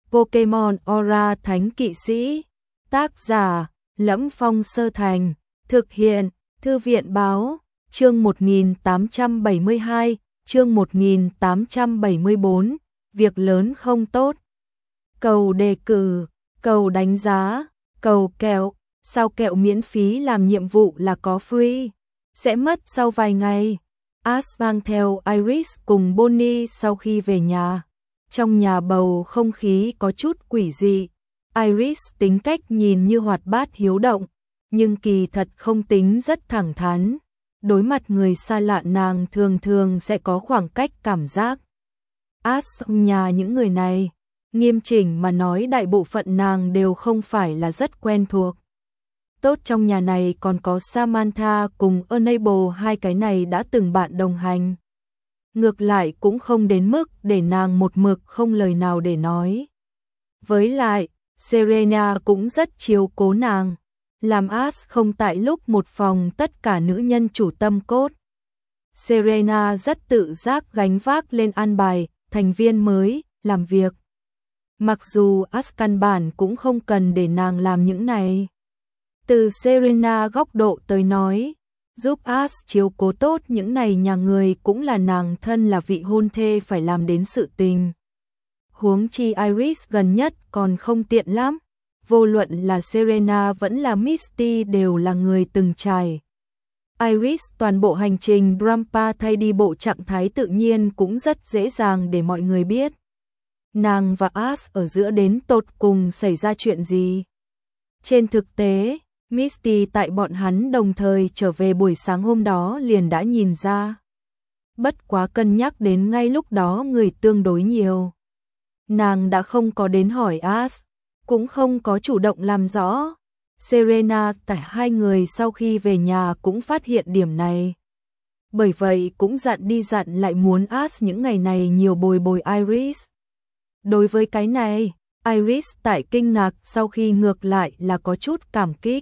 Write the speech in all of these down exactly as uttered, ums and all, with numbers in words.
Pokemon Aura Thánh Kỵ Sĩ. Tác giả: Lẫm Phong Sơ Thành. Thực hiện: Thư viện Báo. Chương một nghìn tám trăm bảy mươi hai, chương một nghìn tám trăm bảy mươi bốn, việc lớn không tốt. Cầu đề cử, cầu đánh giá, cầu kẹo, sao kẹo miễn phí làm nhiệm vụ là có free, sẽ mất sau vài ngày. Ash mang theo Iris cùng Bonnie sau khi về nhà. Trong nhà bầu không khí có chút quỷ dị. Iris tính cách nhìn như hoạt bát hiếu động, nhưng kỳ thật không tính rất thẳng thắn. Đối mặt người xa lạ nàng thường thường sẽ có khoảng cách cảm giác. Ash nhà những người này, nghiêm chỉnh mà nói đại bộ phận nàng đều không phải là rất quen thuộc. Tốt trong nhà này còn có Samantha cùng Enable, hai cái này đã từng bạn đồng hành. Ngược lại cũng không đến mức để nàng một mực không lời nào để nói. Với lại, Serena cũng rất chiếu cố nàng, làm Ash không tại lúc một phòng tất cả nữ nhân chủ tâm cốt. Serena rất tự giác gánh vác lên an bài thành viên mới, làm việc. Mặc dù Ash căn bản cũng không cần để nàng làm những này. Từ Serena góc độ tới nói, giúp Ash chiếu cố tốt những này nhà người cũng là nàng thân là vị hôn thê phải làm đến sự tình. Huống chi Iris gần nhất còn không tiện lắm. Vô luận là Serena vẫn là Misty đều là người từng trải. Iris toàn bộ hành trình Drampa thay đi bộ trạng thái tự nhiên cũng rất dễ dàng để mọi người biết. Nàng và Ash ở giữa đến tột cùng xảy ra chuyện gì. Trên thực tế, Misty tại bọn hắn đồng thời trở về buổi sáng hôm đó liền đã nhìn ra. Bất quá cân nhắc đến ngay lúc đó người tương đối nhiều. Nàng đã không có đến hỏi Ash, cũng không có chủ động làm rõ. Serena tại hai người sau khi về nhà cũng phát hiện điểm này. Bởi vậy cũng dặn đi dặn lại muốn Ash những ngày này nhiều bồi bồi Iris. Đối với cái này, Iris tại kinh ngạc sau khi ngược lại là có chút cảm kích.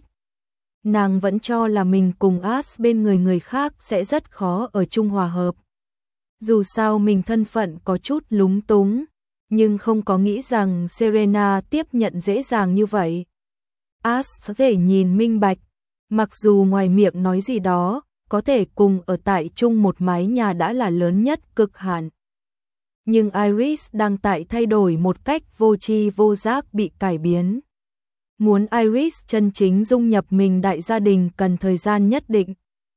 Nàng vẫn cho là mình cùng Ash bên người người khác sẽ rất khó ở chung hòa hợp. Dù sao mình thân phận có chút lúng túng, nhưng không có nghĩ rằng Serena tiếp nhận dễ dàng như vậy. Ash có thể nhìn minh bạch, mặc dù ngoài miệng nói gì đó, có thể cùng ở tại chung một mái nhà đã là lớn nhất cực hạn. Nhưng Iris đang tại thay đổi một cách vô tri vô giác bị cải biến. Muốn Iris chân chính dung nhập mình đại gia đình cần thời gian nhất định.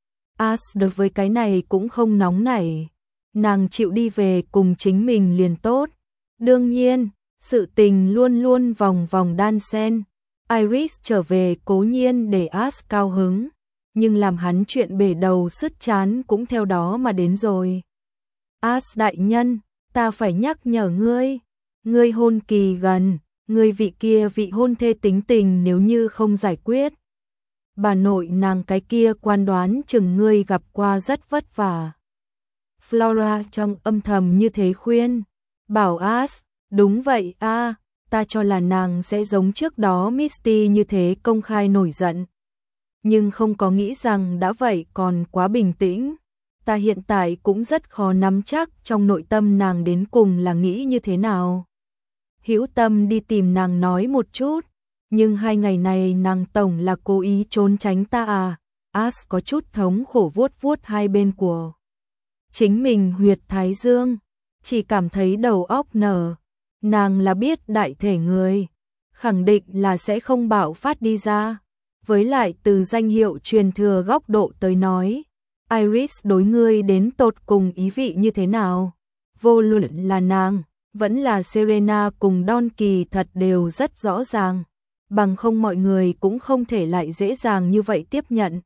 Ash đối với cái này cũng không nóng nảy. Nàng chịu đi về cùng chính mình liền tốt. Đương nhiên, sự tình luôn luôn vòng vòng đan xen. Iris trở về cố nhiên để Ash cao hứng, nhưng làm hắn chuyện bể đầu sứt chán cũng theo đó mà đến rồi. Ash đại nhân, ta phải nhắc nhở ngươi, ngươi hôn kỳ gần, ngươi vị kia vị hôn thê tính tình nếu như không giải quyết. Bà nội nàng cái kia quan đoán chừng ngươi gặp qua rất vất vả. Flora trong âm thầm như thế khuyên, bảo Ash, đúng vậy a, à, ta cho là nàng sẽ giống trước đó Misty như thế công khai nổi giận. Nhưng không có nghĩ rằng đã vậy còn quá bình tĩnh. Ta hiện tại cũng rất khó nắm chắc trong nội tâm nàng đến cùng là nghĩ như thế nào. Hữu tâm đi tìm nàng nói một chút, nhưng hai ngày này nàng tổng là cố ý trốn tránh ta à. Ash có chút thống khổ vuốt vuốt hai bên của chính mình huyệt thái dương, chỉ cảm thấy đầu óc nở. Nàng là biết đại thể người, khẳng định là sẽ không bạo phát đi ra. Với lại từ danh hiệu truyền thừa góc độ tới nói, Iris đối ngươi đến tột cùng ý vị như thế nào. Vô luận là nàng, vẫn là Serena cùng Don kỳ thật đều rất rõ ràng. Bằng không mọi người cũng không thể lại dễ dàng như vậy tiếp nhận.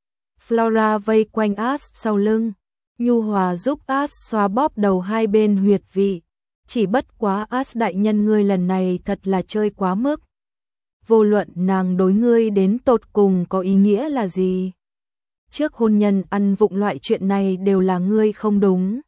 Flora vây quanh Ash sau lưng, nhu hòa giúp Ash xoa bóp đầu hai bên huyệt vị. Chỉ bất quá Ash đại nhân ngươi lần này thật là chơi quá mức. Vô luận nàng đối ngươi đến tột cùng có ý nghĩa là gì. Trước hôn nhân ăn vụng loại chuyện này đều là ngươi không đúng.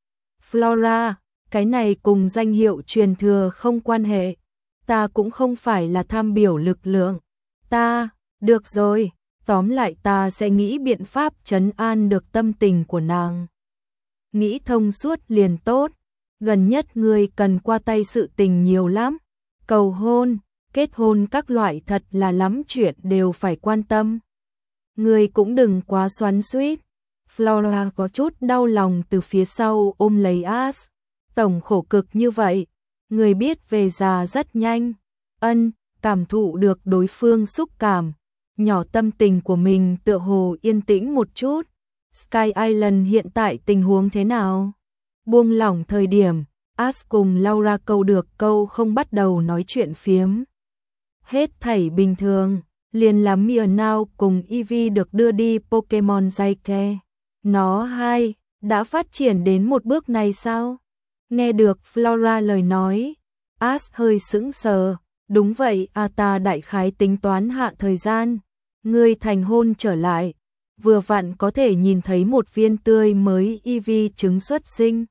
Flora, cái này cùng danh hiệu truyền thừa không quan hệ. Ta cũng không phải là tham biểu lực lượng. Ta, được rồi, tóm lại ta sẽ nghĩ biện pháp trấn an được tâm tình của nàng. Nghĩ thông suốt liền tốt. Gần nhất ngươi cần qua tay sự tình nhiều lắm. cầu hôn, kết hôn các loại thật là lắm chuyện đều phải quan tâm. Ngươi cũng đừng quá xoắn xuýt. Flora có chút đau lòng từ phía sau ôm lấy Ash. Tổng khổ cực như vậy, người biết về già rất nhanh. Ân, cảm thụ được đối phương xúc cảm, nhỏ tâm tình của mình tựa hồ yên tĩnh một chút. Sky Island hiện tại tình huống thế nào? Buông lỏng thời điểm, Ash cùng Laura câu được câu không bắt đầu nói chuyện phiếm. Hết thảy bình thường, liền là Meowth cùng Eevee được đưa đi Pokemon Daycare. Nó hai, đã phát triển đến một bước này sao? Nghe được Flora lời nói, Ash hơi sững sờ. Đúng vậy, a ta đại khái tính toán hạ thời gian. Ngươi thành hôn trở lại, vừa vặn có thể nhìn thấy một viên tươi mới Eevee trứng xuất sinh.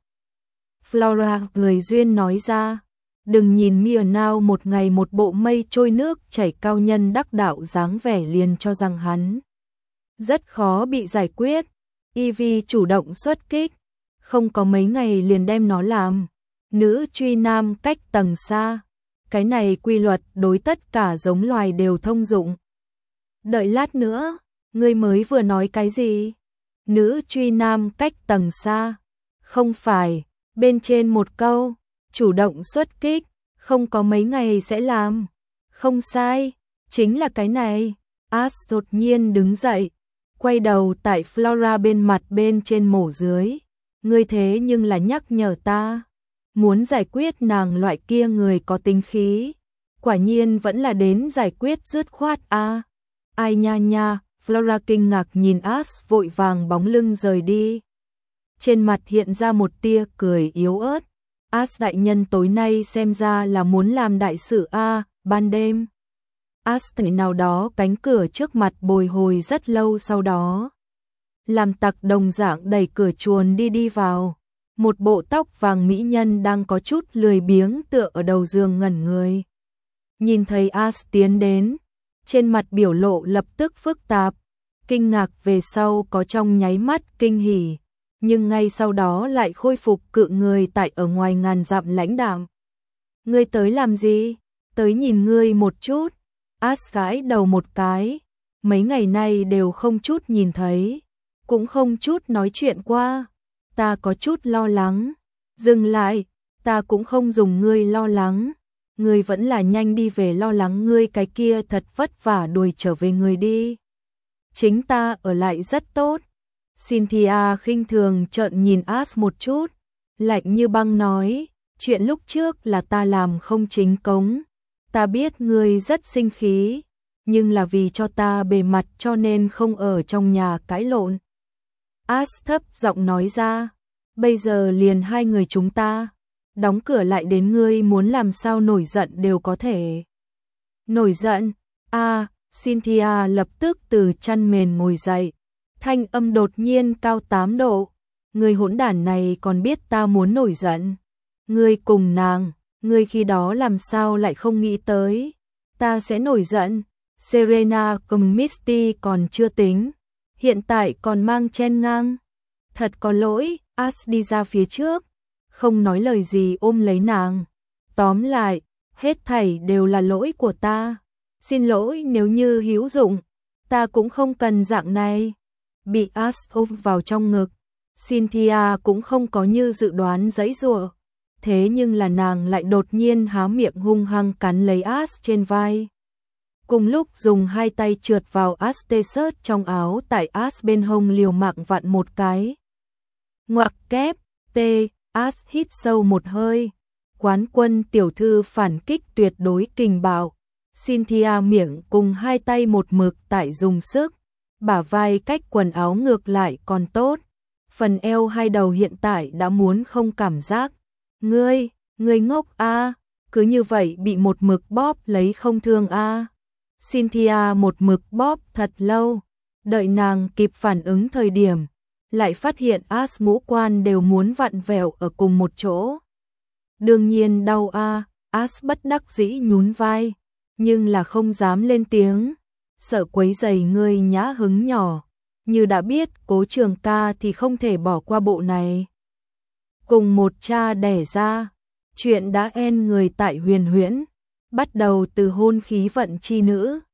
Flora người duyên nói ra, đừng nhìn Meowth một ngày một bộ mây trôi nước chảy cao nhân đắc đạo dáng vẻ liền cho rằng hắn rất khó bị giải quyết. Eevee chủ động xuất kích, không có mấy ngày liền đem nó làm nữ truy nam cách tầng xa. Cái này quy luật đối tất cả giống loài đều thông dụng. Đợi lát nữa, ngươi mới vừa nói cái gì? Nữ truy nam cách tầng xa. Không phải, bên trên một câu, chủ động xuất kích, không có mấy ngày sẽ làm. Không sai, chính là cái này. Ash đột nhiên đứng dậy, quay đầu tại Flora bên mặt bên trên mổ dưới. Ngươi thế nhưng là nhắc nhở ta. Muốn giải quyết nàng loại kia người có tính khí, quả nhiên vẫn là đến giải quyết dứt khoát a. À. Ai nha nha, Flora kinh ngạc nhìn Ash vội vàng bóng lưng rời đi. Trên mặt hiện ra một tia cười yếu ớt. Ash đại nhân tối nay xem ra là muốn làm đại sự a. À, ban đêm. Ash thấy nào đó cánh cửa trước mặt bồi hồi rất lâu sau đó. Làm tặc đồng dạng đẩy cửa chuồn đi đi vào. Một bộ tóc vàng mỹ nhân đang có chút lười biếng tựa ở đầu giường ngẩn người. Nhìn thấy Ash tiến đến, trên mặt biểu lộ lập tức phức tạp, kinh ngạc về sau có trong nháy mắt kinh hỉ, nhưng ngay sau đó lại khôi phục cự người tại ở ngoài ngàn dặm lãnh đạm. Ngươi tới làm gì? Tới nhìn ngươi một chút. Ash gãi đầu một cái, mấy ngày nay đều không chút nhìn thấy, cũng không chút nói chuyện qua. Ta có chút lo lắng. Dừng lại, ta cũng không dùng ngươi lo lắng. Ngươi vẫn là nhanh đi về lo lắng ngươi cái kia thật vất vả đuổi trở về người đi. Chính ta ở lại rất tốt. Cynthia khinh thường trợn nhìn Ash một chút, lạnh như băng nói, chuyện lúc trước là ta làm không chính cống. Ta biết ngươi rất sinh khí, nhưng là vì cho ta bề mặt cho nên không ở trong nhà cãi lộn. Ash thấp giọng nói ra, bây giờ liền hai người chúng ta, đóng cửa lại đến ngươi muốn làm sao nổi giận đều có thể. Nổi giận? A, à, Cynthia lập tức từ chăn mền ngồi dậy, thanh âm đột nhiên cao tám độ, người hỗn đản này còn biết ta muốn nổi giận. Ngươi cùng nàng, ngươi khi đó làm sao lại không nghĩ tới, ta sẽ nổi giận. Serena cùng Misty còn chưa tính, hiện tại còn mang chen ngang. Thật có lỗi, Ash đi ra phía trước, không nói lời gì ôm lấy nàng. Tóm lại, hết thảy đều là lỗi của ta. Xin lỗi nếu như hữu dụng, ta cũng không cần dạng này. Bị Ash ôm vào trong ngực, Cynthia cũng không có như dự đoán giãy giụa. Thế nhưng là nàng lại đột nhiên há miệng hung hăng cắn lấy Ash trên vai. Cùng lúc dùng hai tay trượt vào Ash t-shirt trong áo tại Ash bên hông liều mạng vặn một cái. Ngoặc kép, T, Ash hít sâu một hơi. Quán quân tiểu thư phản kích tuyệt đối kình bạo. Cynthia miệng cùng hai tay một mực tại dùng sức. Bả vai cách quần áo ngược lại còn tốt. Phần eo hai đầu hiện tại đã muốn không cảm giác. Ngươi, ngươi ngốc a, cứ như vậy bị một mực bóp lấy không thương a. Cynthia một mực bóp thật lâu, đợi nàng kịp phản ứng thời điểm, lại phát hiện Ash ngũ quan đều muốn vặn vẹo ở cùng một chỗ. Đương nhiên đau a, Ash bất đắc dĩ nhún vai, nhưng là không dám lên tiếng, sợ quấy rầy ngươi nhã hứng nhỏ, như đã biết Cố Trường Ca thì không thể bỏ qua bộ này. Cùng một cha đẻ ra, chuyện đã en người tại Huyền Huyễn. bắt đầu từ hôn khí vận chi nữ.